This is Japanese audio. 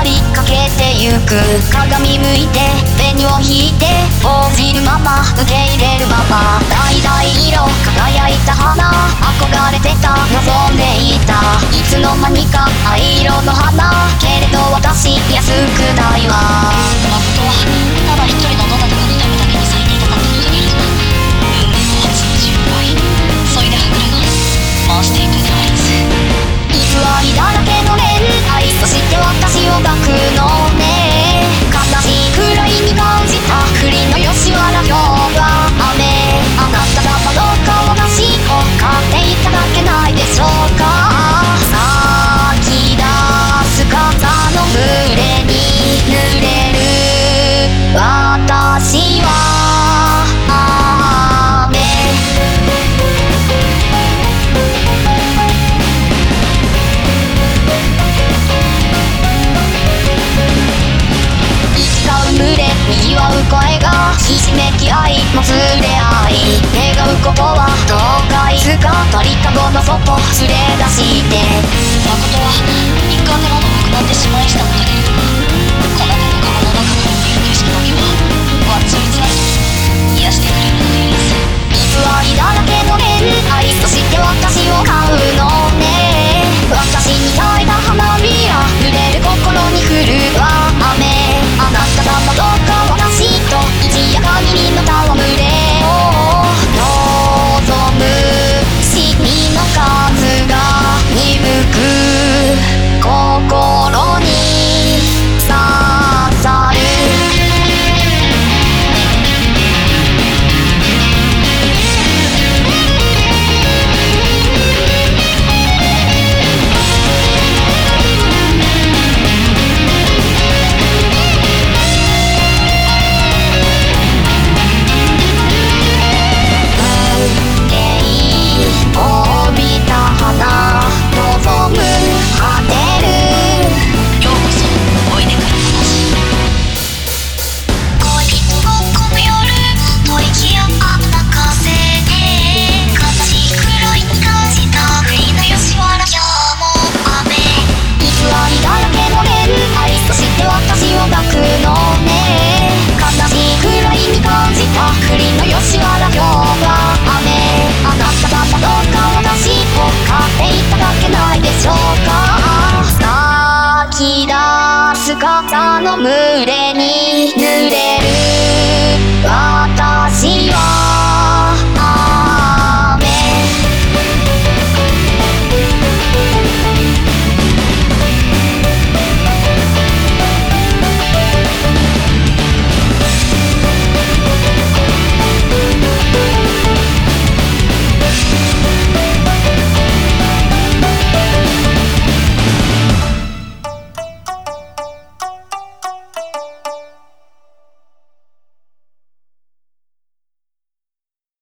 りかけてゆく。鏡向いて紅を引いて報じるまま受け入れるまま、橙色輝いた花、憧れてた望んでいた、いつの間にか灰色の花、けれど私安くないわ。 誠はただ一人のどなたかのためだけに咲いていたかったの限る。運命の初の10倍そいではぐらが回していくでありつ。 偽りだらけの恋愛、そして私を抱くのね。悲しいくらいに感じた栗の吉原今日は雨、あなた様どうか私を買っていただけないでしょうか。咲き出す傘の群れに濡れる私は雨。群れにぎわう声がひしめき合いもつれ合い、願うことはどうかいつか鳥かごの外連れ出して。 誠は一貫でものなくなってしまいしたのだけれど、こなたの顔の中から見える景色だけはわっちみつなと癒してくれるのでいいです。 偽りだらけの恋愛、そして私を買うのね。私に咲いた花びら濡れる心に降るわ雨、あなた様どうか私と一夜限りの戯れを望む。シミの数が鈍く心に刺さる。姿の群れに濡れる